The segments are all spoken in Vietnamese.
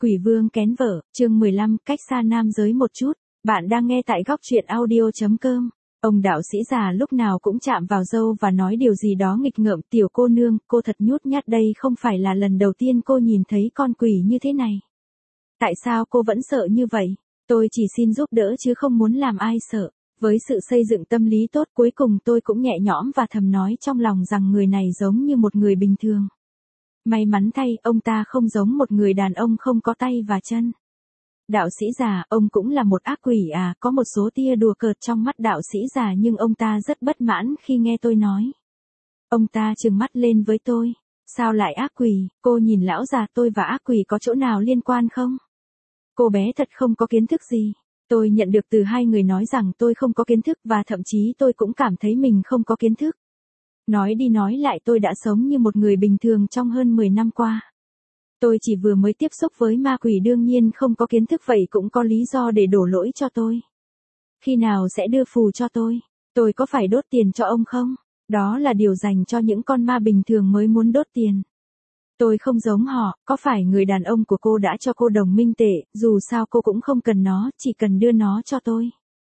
Quỷ vương kén vợ, chương 15, cách xa nam giới một chút. Bạn đang nghe tại góc truyện audio.com. Ông đạo sĩ già lúc nào cũng chạm vào dâu và nói điều gì đó nghịch ngợm. Tiểu cô nương, cô thật nhút nhát, đây không phải là lần đầu tiên cô nhìn thấy con quỷ như thế này. Tại sao cô vẫn sợ như vậy? Tôi chỉ xin giúp đỡ chứ không muốn làm ai sợ. Với sự xây dựng tâm lý tốt, cuối cùng tôi cũng nhẹ nhõm và thầm nói trong lòng rằng người này giống như một người bình thường. May mắn thay, ông ta không giống một người đàn ông không có tay và chân. Đạo sĩ già, ông cũng là một ác quỷ à? Có một số tia đùa cợt trong mắt đạo sĩ già nhưng ông ta rất bất mãn khi nghe tôi nói. Ông ta trừng mắt lên với tôi. Sao lại ác quỷ? Cô nhìn lão già, tôi và ác quỷ có chỗ nào liên quan không? Cô bé thật không có kiến thức gì. Tôi nhận được từ hai người nói rằng tôi không có kiến thức và thậm chí tôi cũng cảm thấy mình không có kiến thức. Nói đi nói lại tôi đã sống như một người bình thường trong hơn 10 năm qua. Tôi chỉ vừa mới tiếp xúc với ma quỷ, đương nhiên không có kiến thức, vậy cũng có lý do để đổ lỗi cho tôi. Khi nào sẽ đưa phù cho tôi? Tôi có phải đốt tiền cho ông không? Đó là điều dành cho những con ma bình thường mới muốn đốt tiền. Tôi không giống họ, có phải người đàn ông của cô đã cho cô đồng minh tệ, dù sao cô cũng không cần nó, chỉ cần đưa nó cho tôi.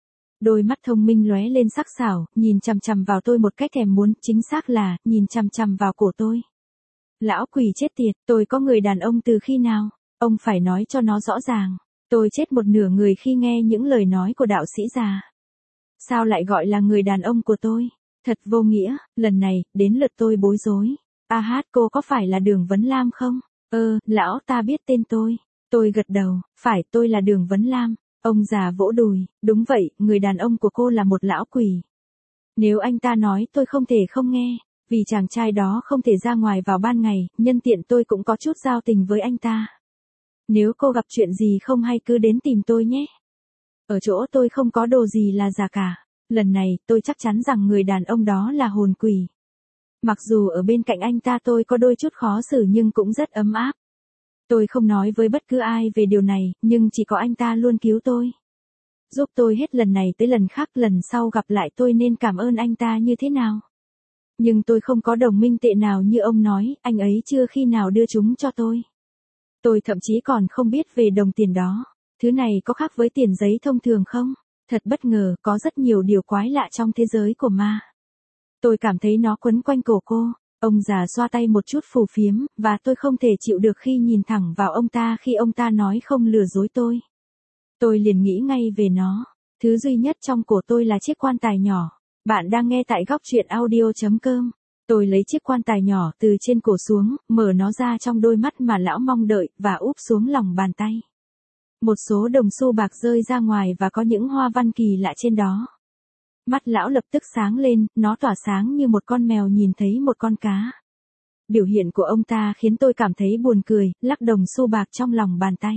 Đôi mắt thông minh lóe lên sắc sảo, nhìn chằm chằm vào tôi một cách thèm muốn, chính xác là, nhìn chằm chằm vào cổ tôi. Lão quỷ chết tiệt, tôi có người đàn ông từ khi nào? Ông phải nói cho nó rõ ràng. Tôi chết một nửa người khi nghe những lời nói của đạo sĩ già. Sao lại gọi là người đàn ông của tôi? Thật vô nghĩa, lần này, đến lượt tôi bối rối. A hát, cô có phải là Đường Vấn Lam không? Lão ta biết tên tôi. Tôi gật đầu, phải, tôi là Đường Vấn Lam. Ông già vỗ đùi, đúng vậy, người đàn ông của cô là một lão quỷ. Nếu anh ta nói tôi không thể không nghe, vì chàng trai đó không thể ra ngoài vào ban ngày, nhân tiện tôi cũng có chút giao tình với anh ta. Nếu cô gặp chuyện gì không hay cứ đến tìm tôi nhé. Ở chỗ tôi không có đồ gì là giả cả. Lần này tôi chắc chắn rằng người đàn ông đó là hồn quỷ. Mặc dù ở bên cạnh anh ta tôi có đôi chút khó xử nhưng cũng rất ấm áp. Tôi không nói với bất cứ ai về điều này, nhưng chỉ có anh ta luôn cứu tôi. Giúp tôi hết lần này tới lần khác, lần sau gặp lại tôi nên cảm ơn anh ta như thế nào? Nhưng tôi không có đồng minh tệ nào như ông nói, anh ấy chưa khi nào đưa chúng cho tôi. Tôi thậm chí còn không biết về đồng tiền đó. Thứ này có khác với tiền giấy thông thường không? Thật bất ngờ, có rất nhiều điều quái lạ trong thế giới của ma. Tôi cảm thấy nó quấn quanh cổ cô. Ông già xoa tay một chút phù phiếm, và tôi không thể chịu được khi nhìn thẳng vào ông ta khi ông ta nói không lừa dối tôi. Tôi liền nghĩ ngay về nó. Thứ duy nhất trong cổ tôi là chiếc quan tài nhỏ. Bạn đang nghe tại góc truyện audio.com. Tôi lấy chiếc quan tài nhỏ từ trên cổ xuống, mở nó ra trong đôi mắt mà lão mong đợi, và úp xuống lòng bàn tay. Một số đồng xu bạc rơi ra ngoài và có những hoa văn kỳ lạ trên đó. Mắt lão lập tức sáng lên, nó tỏa sáng như một con mèo nhìn thấy một con cá. Biểu hiện của ông ta khiến tôi cảm thấy buồn cười, lắc đồng xu bạc trong lòng bàn tay.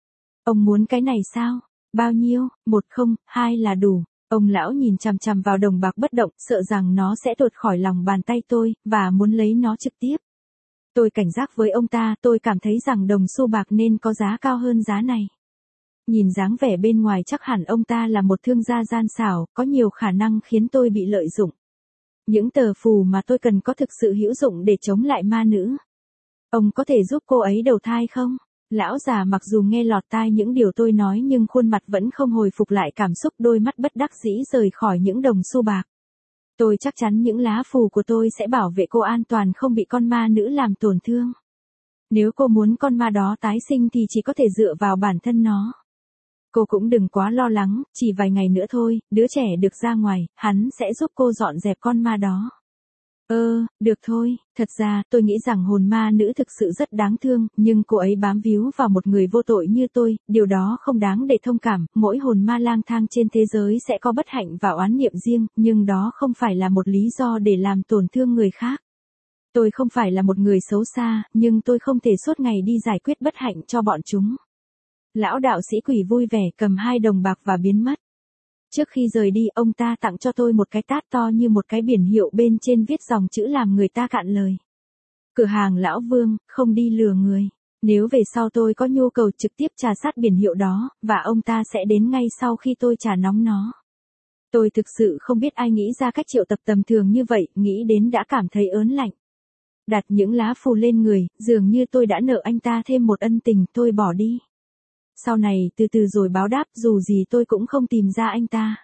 Ông muốn cái này sao? Bao nhiêu? 1 không, 2 là đủ. Ông lão nhìn chằm chằm vào đồng bạc bất động, sợ rằng nó sẽ tuột khỏi lòng bàn tay tôi, và muốn lấy nó trực tiếp. Tôi cảnh giác với ông ta, tôi cảm thấy rằng đồng xu bạc nên có giá cao hơn giá này. Nhìn dáng vẻ bên ngoài chắc hẳn ông ta là một thương gia gian xảo, có nhiều khả năng khiến tôi bị lợi dụng. Những tờ phù mà tôi cần có thực sự hữu dụng để chống lại ma nữ. Ông có thể giúp cô ấy đầu thai không? Lão già mặc dù nghe lọt tai những điều tôi nói nhưng khuôn mặt vẫn không hồi phục lại cảm xúc, đôi mắt bất đắc dĩ rời khỏi những đồng xu bạc. Tôi chắc chắn những lá phù của tôi sẽ bảo vệ cô an toàn không bị con ma nữ làm tổn thương. Nếu cô muốn con ma đó tái sinh thì chỉ có thể dựa vào bản thân nó. Cô cũng đừng quá lo lắng, chỉ vài ngày nữa thôi, đứa trẻ được ra ngoài, hắn sẽ giúp cô dọn dẹp con ma đó. Được thôi, thật ra tôi nghĩ rằng hồn ma nữ thực sự rất đáng thương, nhưng cô ấy bám víu vào một người vô tội như tôi, điều đó không đáng để thông cảm, mỗi hồn ma lang thang trên thế giới sẽ có bất hạnh và oán niệm riêng, nhưng đó không phải là một lý do để làm tổn thương người khác. Tôi không phải là một người xấu xa, nhưng tôi không thể suốt ngày đi giải quyết bất hạnh cho bọn chúng. Lão đạo sĩ quỷ vui vẻ cầm 2 đồng bạc và biến mất. Trước khi rời đi, ông ta tặng cho tôi một cái tát to như một cái biển hiệu, bên trên viết dòng chữ làm người ta cạn lời. Cửa hàng Lão Vương, không đi lừa người. Nếu về sau tôi có nhu cầu trực tiếp trà sát biển hiệu đó, và ông ta sẽ đến ngay sau khi tôi trà nóng nó. Tôi thực sự không biết ai nghĩ ra cách triệu tập tầm thường như vậy, nghĩ đến đã cảm thấy ớn lạnh. Đặt những lá phù lên người, dường như tôi đã nợ anh ta thêm một ân tình, tôi bỏ đi. Sau này từ từ rồi báo đáp, dù gì tôi cũng không tìm ra anh ta.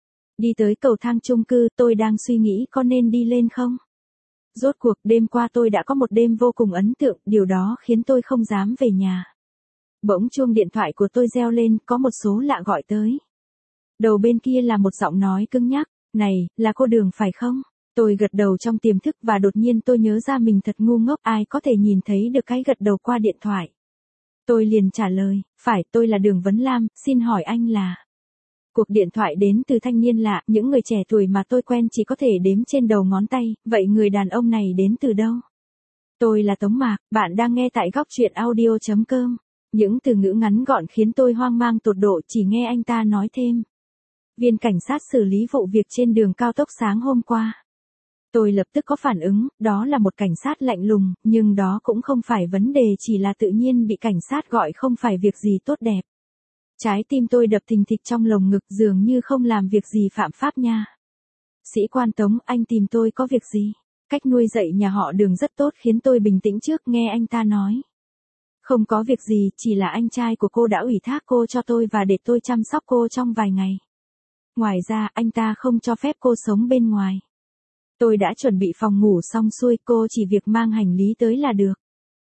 Đi tới cầu thang chung cư, tôi đang suy nghĩ có nên đi lên không? Rốt cuộc đêm qua tôi đã có một đêm vô cùng ấn tượng, điều đó khiến tôi không dám về nhà. Bỗng chuông điện thoại của tôi reo lên, có một số lạ gọi tới. Đầu bên kia là một giọng nói cứng nhắc, này, là cô Đường phải không? Tôi gật đầu trong tiềm thức và đột nhiên tôi nhớ ra mình thật ngu ngốc, ai có thể nhìn thấy được cái gật đầu qua điện thoại. Tôi liền trả lời, phải, tôi là Đường Vấn Lam, xin hỏi anh là... Cuộc điện thoại đến từ thanh niên lạ, những người trẻ tuổi mà tôi quen chỉ có thể đếm trên đầu ngón tay, vậy người đàn ông này đến từ đâu? Tôi là Tống Mạc, bạn đang nghe tại góc truyện audio.com. Những từ ngữ ngắn gọn khiến tôi hoang mang tột độ, chỉ nghe anh ta nói thêm. Viên cảnh sát xử lý vụ việc trên đường cao tốc sáng hôm qua. Tôi lập tức có phản ứng, đó là một cảnh sát lạnh lùng, nhưng đó cũng không phải vấn đề, chỉ là tự nhiên bị cảnh sát gọi không phải việc gì tốt đẹp. Trái tim tôi đập thình thịch trong lồng ngực, dường như không làm việc gì phạm pháp nha. Sĩ quan Tống, anh tìm tôi có việc gì? Cách nuôi dạy nhà họ Đường rất tốt khiến tôi bình tĩnh trước, nghe anh ta nói. Không có việc gì, chỉ là anh trai của cô đã ủy thác cô cho tôi và để tôi chăm sóc cô trong vài ngày. Ngoài ra, anh ta không cho phép cô sống bên ngoài. Tôi đã chuẩn bị phòng ngủ xong xuôi, cô chỉ việc mang hành lý tới là được.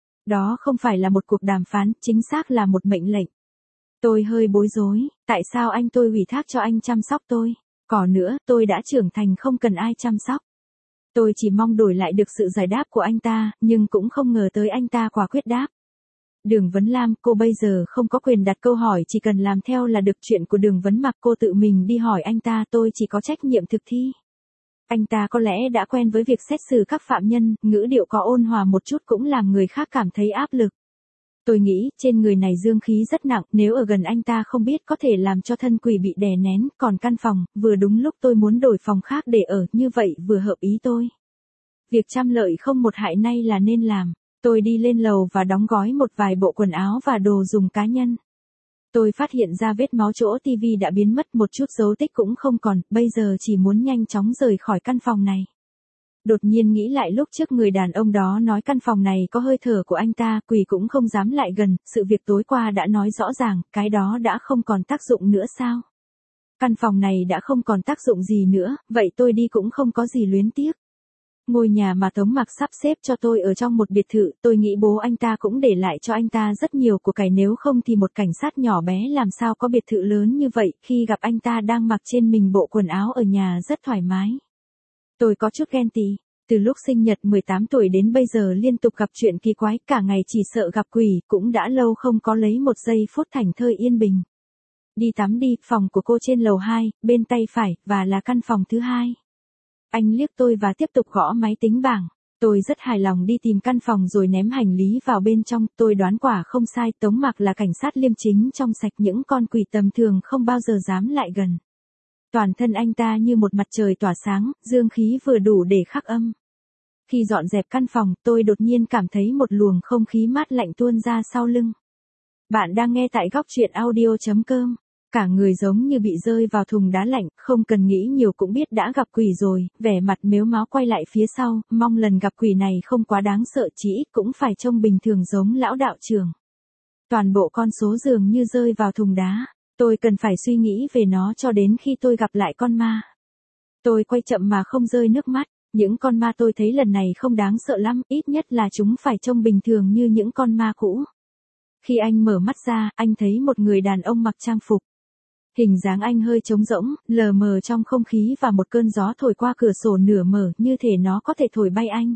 Đó không phải là một cuộc đàm phán, chính xác là một mệnh lệnh. Tôi hơi bối rối, tại sao anh tôi ủy thác cho anh chăm sóc tôi? Còn nữa, tôi đã trưởng thành không cần ai chăm sóc. Tôi chỉ mong đổi lại được sự giải đáp của anh ta, nhưng cũng không ngờ tới anh ta quả quyết đáp. Đường Vấn Lam, cô bây giờ không có quyền đặt câu hỏi, chỉ cần làm theo là được. Chuyện của Đường Vấn Mặc cô tự mình đi hỏi anh ta, tôi chỉ có trách nhiệm thực thi. Anh ta có lẽ đã quen với việc xét xử các phạm nhân, ngữ điệu có ôn hòa một chút cũng làm người khác cảm thấy áp lực. Tôi nghĩ, trên người này dương khí rất nặng, nếu ở gần anh ta không biết có thể làm cho thân quỷ bị đè nén, còn căn phòng, vừa đúng lúc tôi muốn đổi phòng khác để ở, như vậy vừa hợp ý tôi. Việc trăm lợi không một hại nay là nên làm. Tôi đi lên lầu và đóng gói một vài bộ quần áo và đồ dùng cá nhân. Tôi phát hiện ra vết máu chỗ tivi đã biến mất, một chút dấu tích cũng không còn, bây giờ chỉ muốn nhanh chóng rời khỏi căn phòng này. Đột nhiên nghĩ lại lúc trước người đàn ông đó nói căn phòng này có hơi thở của anh ta, quỷ cũng không dám lại gần, sự việc tối qua đã nói rõ ràng, cái đó đã không còn tác dụng nữa sao? Căn phòng này đã không còn tác dụng gì nữa, vậy tôi đi cũng không có gì luyến tiếc. Ngôi nhà mà Tống Mặc sắp xếp cho tôi ở trong một biệt thự, tôi nghĩ bố anh ta cũng để lại cho anh ta rất nhiều của cải, nếu không thì một cảnh sát nhỏ bé làm sao có biệt thự lớn như vậy. Khi gặp anh ta đang mặc trên mình bộ quần áo ở nhà rất thoải mái. Tôi có chút ghen tị, từ lúc sinh nhật 18 tuổi đến bây giờ liên tục gặp chuyện kỳ quái, cả ngày chỉ sợ gặp quỷ, cũng đã lâu không có lấy một giây phút thảnh thơi yên bình. Đi tắm đi, phòng của cô trên lầu 2, bên tay phải, và là căn phòng thứ hai. Anh liếc tôi và tiếp tục gõ máy tính bảng. Tôi rất hài lòng đi tìm căn phòng rồi ném hành lý vào bên trong, tôi đoán quả không sai, Tống Mặc là cảnh sát liêm chính trong sạch, những con quỷ tầm thường không bao giờ dám lại gần. Toàn thân anh ta như một mặt trời tỏa sáng, dương khí vừa đủ để khắc âm. Khi dọn dẹp căn phòng, tôi đột nhiên cảm thấy một luồng không khí mát lạnh tuôn ra sau lưng. Bạn đang nghe tại góc truyện audio.com. Cả người giống như bị rơi vào thùng đá lạnh, không cần nghĩ nhiều cũng biết đã gặp quỷ rồi, vẻ mặt mếu máo quay lại phía sau, mong lần gặp quỷ này không quá đáng sợ, chỉ ít cũng phải trông bình thường giống lão đạo trưởng. Toàn bộ con số dường như rơi vào thùng đá, tôi cần phải suy nghĩ về nó cho đến khi tôi gặp lại con ma. Tôi quay chậm mà không rơi nước mắt, những con ma tôi thấy lần này không đáng sợ lắm, ít nhất là chúng phải trông bình thường như những con ma cũ. Khi anh mở mắt ra, anh thấy một người đàn ông mặc trang phục. Hình dáng anh hơi trống rỗng, lờ mờ trong không khí và một cơn gió thổi qua cửa sổ nửa mở, như thể nó có thể thổi bay anh.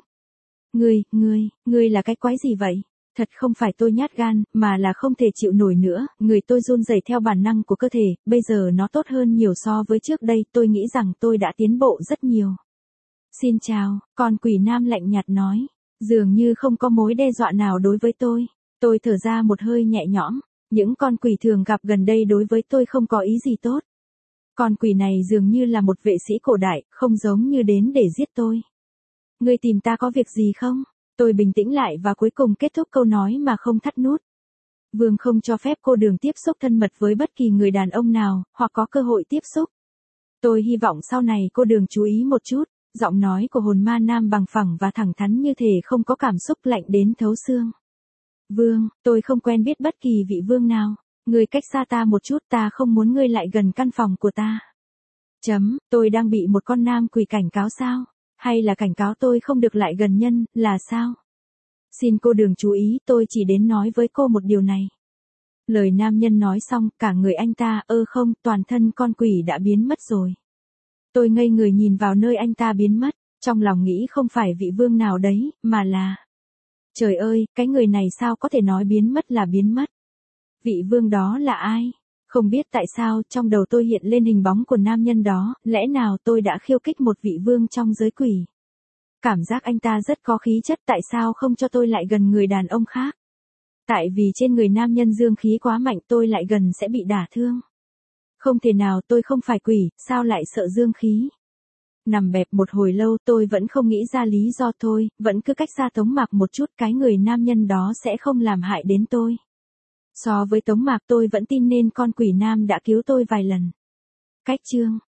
Ngươi là cái quái gì vậy? Thật không phải tôi nhát gan, mà là không thể chịu nổi nữa, người tôi run rẩy theo bản năng của cơ thể, bây giờ nó tốt hơn nhiều so với trước đây, tôi nghĩ rằng tôi đã tiến bộ rất nhiều. Xin chào, con quỷ nam lạnh nhạt nói, dường như không có mối đe dọa nào đối với tôi. Tôi thở ra một hơi nhẹ nhõm. Những con quỷ thường gặp gần đây đối với tôi không có ý gì tốt. Con quỷ này dường như là một vệ sĩ cổ đại, không giống như đến để giết tôi. Ngươi tìm ta có việc gì không? Tôi bình tĩnh lại và cuối cùng kết thúc câu nói mà không thắt nút. Vương không cho phép cô Đường tiếp xúc thân mật với bất kỳ người đàn ông nào, hoặc có cơ hội tiếp xúc. Tôi hy vọng sau này cô Đường chú ý một chút. Giọng nói của hồn ma nam bằng phẳng và thẳng thắn như thể không có cảm xúc lạnh đến thấu xương. Vương, tôi không quen biết bất kỳ vị vương nào. Ngươi cách xa ta một chút, ta không muốn ngươi lại gần căn phòng của ta. Tôi đang bị một con nam quỷ cảnh cáo sao? Hay là cảnh cáo tôi không được lại gần nhân, là sao? Xin cô đừng chú ý, tôi chỉ đến nói với cô một điều này. Lời nam nhân nói xong, cả người anh ta, không, toàn thân con quỷ đã biến mất rồi. Tôi ngây người nhìn vào nơi anh ta biến mất, trong lòng nghĩ không phải vị vương nào đấy, mà là... Trời ơi, cái người này sao có thể nói biến mất là biến mất? Vị vương đó là ai? Không biết tại sao trong đầu tôi hiện lên hình bóng của nam nhân đó, lẽ nào tôi đã khiêu khích một vị vương trong giới quỷ? Cảm giác anh ta rất có khí chất, tại sao không cho tôi lại gần người đàn ông khác? Tại vì trên người nam nhân dương khí quá mạnh, tôi lại gần sẽ bị đả thương. Không thể nào, tôi không phải quỷ, sao lại sợ dương khí? Nằm bẹp một hồi lâu tôi vẫn không nghĩ ra lý do thôi, vẫn cứ cách xa Tống Mạc một chút, cái người nam nhân đó sẽ không làm hại đến tôi. So với Tống Mạc tôi vẫn tin nên con quỷ nam đã cứu tôi vài lần. Cách chương